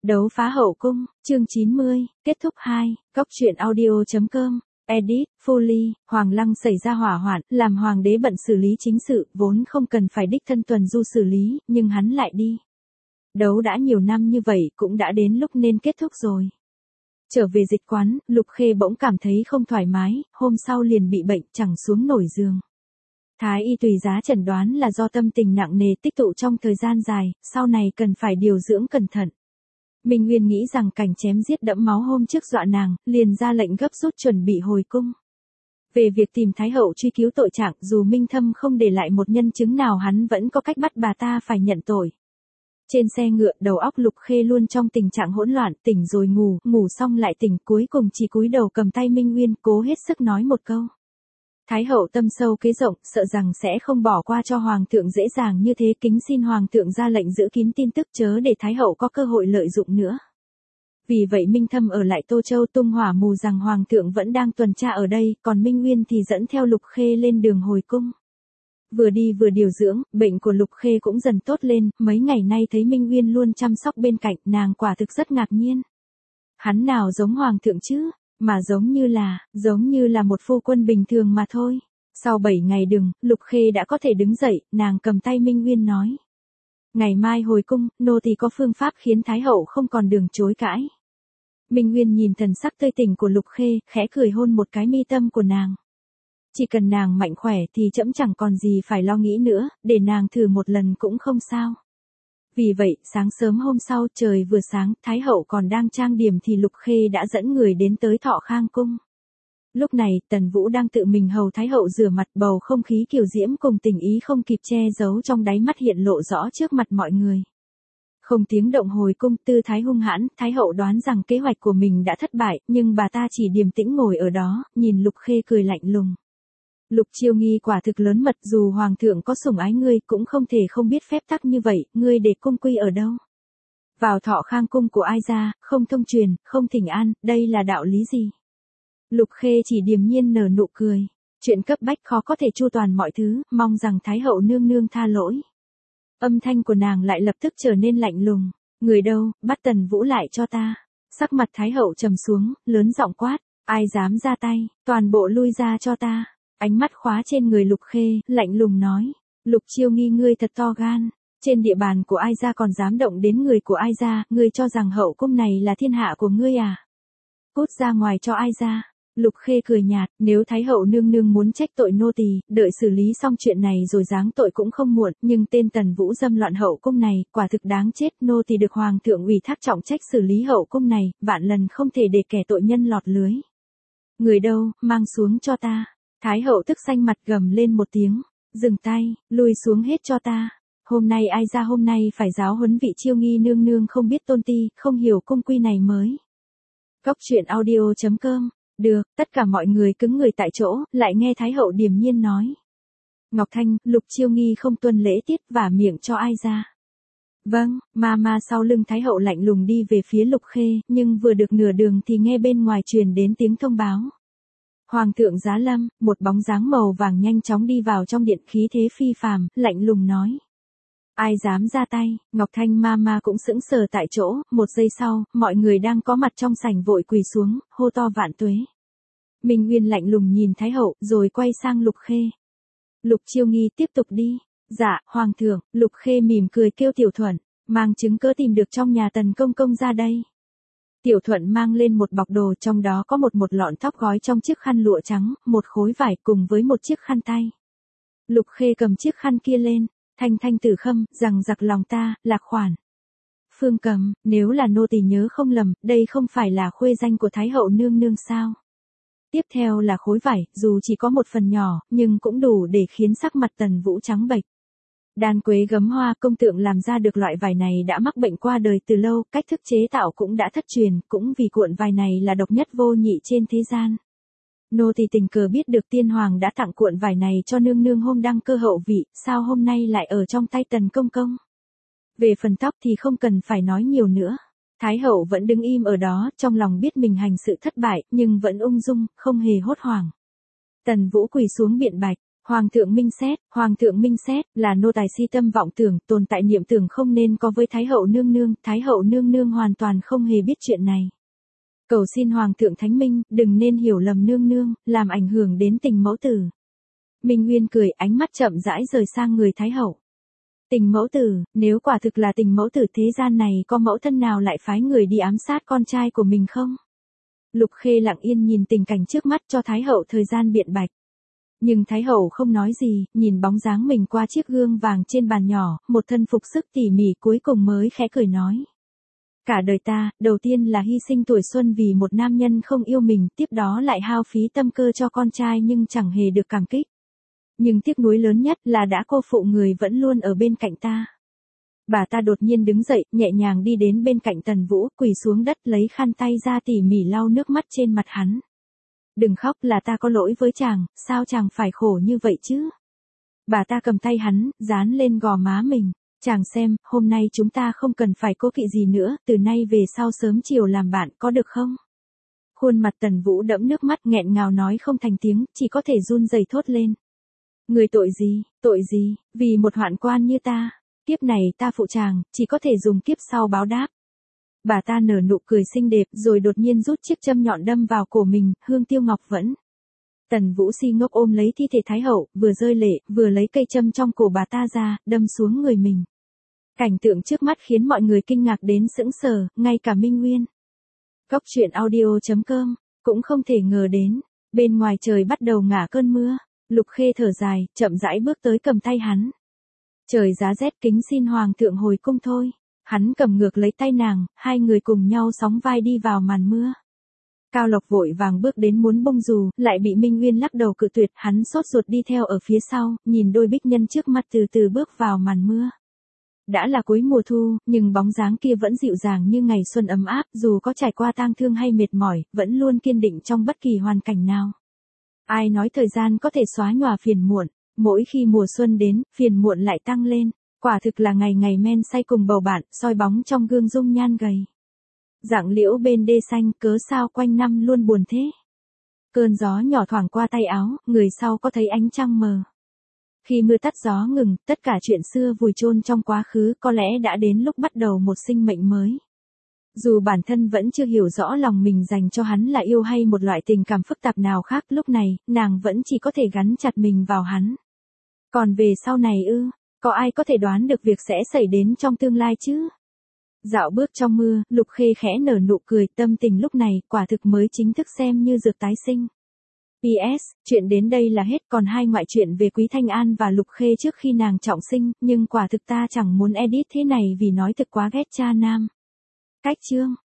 Đấu phá hậu cung, chương 90, kết thúc 2, góc truyện audio.com, edit, Foley, Hoàng Lăng xảy ra hỏa hoạn, làm hoàng đế bận xử lý chính sự, vốn không cần phải đích thân tuần du xử lý, nhưng hắn lại đi. Đấu đã nhiều năm như vậy cũng đã đến lúc nên kết thúc rồi. Trở về dịch quán, Lục Khê bỗng cảm thấy không thoải mái, hôm sau liền bị bệnh chẳng xuống nổi giường. Thái y tùy giá chẩn đoán là do tâm tình nặng nề tích tụ trong thời gian dài, sau này cần phải điều dưỡng cẩn thận. Minh Nguyên nghĩ rằng cảnh chém giết đẫm máu hôm trước dọa nàng, liền ra lệnh gấp rút chuẩn bị hồi cung. Về việc tìm Thái hậu truy cứu tội trạng, dù Minh Thâm không để lại một nhân chứng nào, hắn vẫn có cách bắt bà ta phải nhận tội. Trên xe ngựa, đầu óc Lục Khê luôn trong tình trạng hỗn loạn, tỉnh rồi ngủ, ngủ xong lại tỉnh, cuối cùng chỉ cúi đầu cầm tay Minh Nguyên, cố hết sức nói một câu. Thái hậu tâm sâu kế rộng, sợ rằng sẽ không bỏ qua cho hoàng thượng dễ dàng như thế, kính xin hoàng thượng ra lệnh giữ kín tin tức, chớ để Thái hậu có cơ hội lợi dụng nữa. Vì vậy Minh Thâm ở lại Tô Châu tung hỏa mù rằng hoàng thượng vẫn đang tuần tra ở đây, còn Minh Nguyên thì dẫn theo Lục Khê lên đường hồi cung. Vừa đi vừa điều dưỡng, bệnh của Lục Khê cũng dần tốt lên, mấy ngày nay thấy Minh Nguyên luôn chăm sóc bên cạnh, nàng quả thực rất ngạc nhiên. Hắn nào giống hoàng thượng chứ, mà giống như là một phu quân bình thường mà thôi. Sau 7 ngày đường, Lục Khê đã có thể đứng dậy, nàng cầm tay Minh Nguyên nói. Ngày mai hồi cung, nô tỳ có phương pháp khiến Thái hậu không còn đường chối cãi. Minh Nguyên nhìn thần sắc tươi tỉnh của Lục Khê, khẽ cười hôn một cái mi tâm của nàng. Chỉ cần nàng mạnh khỏe thì trẫm chẳng còn gì phải lo nghĩ nữa, để nàng thử một lần cũng không sao. Vì vậy, sáng sớm hôm sau, trời vừa sáng, Thái hậu còn đang trang điểm thì Lục Khê đã dẫn người đến tới Thọ Khang cung. Lúc này, Tần Vũ đang tự mình hầu Thái hậu rửa mặt, bầu không khí kiều diễm cùng tình ý không kịp che giấu trong đáy mắt hiện lộ rõ trước mặt mọi người. Không tiếng động hồi cung, tư thái hung hãn, Thái hậu đoán rằng kế hoạch của mình đã thất bại, nhưng bà ta chỉ điềm tĩnh ngồi ở đó, nhìn Lục Khê cười lạnh lùng. Lục Chiêu Nghi quả thực lớn mật, dù hoàng thượng có sủng ái ngươi cũng không thể không biết phép tắc như vậy, ngươi để cung quy ở đâu? Vào Thọ Khang cung của ai ra, không thông truyền, không thỉnh an, đây là đạo lý gì? Lục Khê chỉ điềm nhiên nở nụ cười. Chuyện cấp bách khó có thể chu toàn mọi thứ, mong rằng Thái hậu nương nương tha lỗi. Âm thanh của nàng lại lập tức trở nên lạnh lùng. Người đâu, bắt Tần Vũ lại cho ta. Sắc mặt Thái hậu trầm xuống, lớn giọng quát. Ai dám ra tay, toàn bộ lui ra cho ta. Ánh mắt khóa trên người Lục Khê, lạnh lùng nói. Lục Chiêu Nghi, ngươi thật to gan. Trên địa bàn của ai ra còn dám động đến người của ai ra, ngươi cho rằng hậu cung này là thiên hạ của ngươi à? Cút ra ngoài cho ai ra. Lục Khê cười nhạt, nếu Thái hậu nương nương muốn trách tội nô tỳ, đợi xử lý xong chuyện này rồi giáng tội cũng không muộn, nhưng tên Tần Vũ dâm loạn hậu cung này, quả thực đáng chết, nô tỳ được hoàng thượng ủy thác trọng trách xử lý hậu cung này, vạn lần không thể để kẻ tội nhân lọt lưới. Người đâu, mang xuống cho ta. Thái hậu tức xanh mặt gầm lên một tiếng, dừng tay, lùi xuống hết cho ta. Hôm nay ai ra hôm nay phải giáo huấn vị Chiêu Nghi nương nương không biết tôn ti, không hiểu cung quy này mới. Góc truyện audio.com. Được, tất cả mọi người cứng người tại chỗ, lại nghe Thái hậu điềm nhiên nói. Ngọc Thanh, Lục Chiêu Nghi không tuân lễ tiết vả miệng cho ai ra. Vâng, ma sau lưng Thái hậu lạnh lùng đi về phía Lục Khê, nhưng vừa được nửa đường thì nghe bên ngoài truyền đến tiếng thông báo. Hoàng thượng giá lâm, một bóng dáng màu vàng nhanh chóng đi vào trong điện, khí thế phi phàm, lạnh lùng nói. Ai dám ra tay? Ngọc Thanh ma cũng sững sờ tại chỗ, một giây sau, mọi người đang có mặt trong sảnh vội quỳ xuống, hô to vạn tuế. Minh Nguyên lạnh lùng nhìn Thái hậu, rồi quay sang Lục Khê. Lục Chiêu Nghi tiếp tục đi. Dạ, hoàng thượng. Lục Khê mỉm cười kêu Tiểu Thuận, mang chứng cớ tìm được trong nhà Tần công công ra đây. Tiểu Thuận mang lên một bọc đồ, trong đó có một lọn tóc gói trong chiếc khăn lụa trắng, một khối vải cùng với một chiếc khăn tay. Lục Khê cầm chiếc khăn kia lên. Thanh tử khâm, rằng giặc lòng ta, Lạc Khoản. Phương Cầm, nếu là nô tỳ nhớ không lầm, đây không phải là khuê danh của Thái hậu nương nương sao? Tiếp theo là khối vải, dù chỉ có một phần nhỏ, nhưng cũng đủ để khiến sắc mặt Tần Vũ trắng bệch. Đan quế gấm hoa công tượng làm ra được loại vải này đã mắc bệnh qua đời từ lâu, cách thức chế tạo cũng đã thất truyền, cũng vì cuộn vải này là độc nhất vô nhị trên thế gian. Nô tỳ tình cờ biết được tiên hoàng đã tặng cuộn vải này cho nương nương hôm đăng cơ hậu vị, sao hôm nay lại ở trong tay Tần công công? Về phần tóc thì không cần phải nói nhiều nữa. Thái hậu vẫn đứng im ở đó, trong lòng biết mình hành sự thất bại, nhưng vẫn ung dung, không hề hốt hoảng. Tần Vũ quỳ xuống biện bạch, Hoàng thượng minh xét, là nô tài si tâm vọng tưởng, tồn tại niệm tưởng không nên có với Thái hậu nương nương hoàn toàn không hề biết chuyện này. Cầu xin Hoàng thượng thánh minh, đừng nên hiểu lầm nương nương, làm ảnh hưởng đến tình mẫu tử. Minh Nguyên cười, ánh mắt chậm rãi rời sang người Thái hậu. Tình mẫu tử, nếu quả thực là tình mẫu tử thế gian này có mẫu thân nào lại phái người đi ám sát con trai của mình không? Lục Khê lặng yên nhìn tình cảnh trước mắt cho Thái hậu thời gian biện bạch. Nhưng Thái hậu không nói gì, nhìn bóng dáng mình qua chiếc gương vàng trên bàn nhỏ, một thân phục sức tỉ mỉ cuối cùng mới khẽ cười nói. Cả đời ta, đầu tiên là hy sinh tuổi xuân vì một nam nhân không yêu mình, tiếp đó lại hao phí tâm cơ cho con trai nhưng chẳng hề được cảm kích. Nhưng tiếc nuối lớn nhất là đã cô phụ người vẫn luôn ở bên cạnh ta. Bà ta đột nhiên đứng dậy, nhẹ nhàng đi đến bên cạnh Tần Vũ, quỳ xuống đất lấy khăn tay ra tỉ mỉ lau nước mắt trên mặt hắn. Đừng khóc, là ta có lỗi với chàng, sao chàng phải khổ như vậy chứ? Bà ta cầm tay hắn, dán lên gò má mình. Chàng xem, hôm nay chúng ta không cần phải cố kỵ gì nữa, từ nay về sau sớm chiều làm bạn, có được không? Khuôn mặt Tần Vũ đẫm nước mắt nghẹn ngào nói không thành tiếng, chỉ có thể run rẩy thốt lên. Người tội gì, vì một hoạn quan như ta, kiếp này ta phụ chàng, chỉ có thể dùng kiếp sau báo đáp. Bà ta nở nụ cười xinh đẹp rồi đột nhiên rút chiếc châm nhọn đâm vào cổ mình, Hương Tiêu Ngọc vẫn. Tần Vũ si ngốc ôm lấy thi thể Thái hậu, vừa rơi lệ, vừa lấy cây châm trong cổ bà ta ra, đâm xuống người mình. Cảnh tượng trước mắt khiến mọi người kinh ngạc đến sững sờ, ngay cả Minh Nguyên. Góc truyện audio.com, cũng không thể ngờ đến, bên ngoài trời bắt đầu ngả cơn mưa, Lục Khê thở dài, chậm rãi bước tới cầm tay hắn. Trời giá rét, kính xin Hoàng thượng hồi cung thôi. Hắn cầm ngược lấy tay nàng, hai người cùng nhau sóng vai đi vào màn mưa. Cao Lộc vội vàng bước đến muốn bông dù, lại bị Minh Nguyên lắc đầu cự tuyệt, hắn sốt ruột đi theo ở phía sau, nhìn đôi bích nhân trước mặt từ từ bước vào màn mưa. Đã là cuối mùa thu, nhưng bóng dáng kia vẫn dịu dàng như ngày xuân ấm áp, dù có trải qua tang thương hay mệt mỏi, vẫn luôn kiên định trong bất kỳ hoàn cảnh nào. Ai nói thời gian có thể xóa nhòa phiền muộn, mỗi khi mùa xuân đến, phiền muộn lại tăng lên, quả thực là ngày ngày men say cùng bầu bạn, soi bóng trong gương dung nhan gầy. Dạng liễu bên đê xanh, cớ sao quanh năm luôn buồn thế. Cơn gió nhỏ thoảng qua tay áo, người sau có thấy ánh trăng mờ. Khi mưa tắt gió ngừng, tất cả chuyện xưa vùi chôn trong quá khứ, có lẽ đã đến lúc bắt đầu một sinh mệnh mới. Dù bản thân vẫn chưa hiểu rõ lòng mình dành cho hắn là yêu hay một loại tình cảm phức tạp nào khác, lúc này, nàng vẫn chỉ có thể gắn chặt mình vào hắn. Còn về sau này có ai có thể đoán được việc sẽ xảy đến trong tương lai chứ? Dạo bước trong mưa, Lục Khê khẽ nở nụ cười, tâm tình lúc này, quả thực mới chính thức xem như dược tái sinh. PS, chuyện đến đây là hết, còn hai ngoại truyện về Quý Thanh An và Lục Khê trước khi nàng trọng sinh, nhưng quả thực ta chẳng muốn edit thế này vì nói thực quá ghét cha nam. Cách chương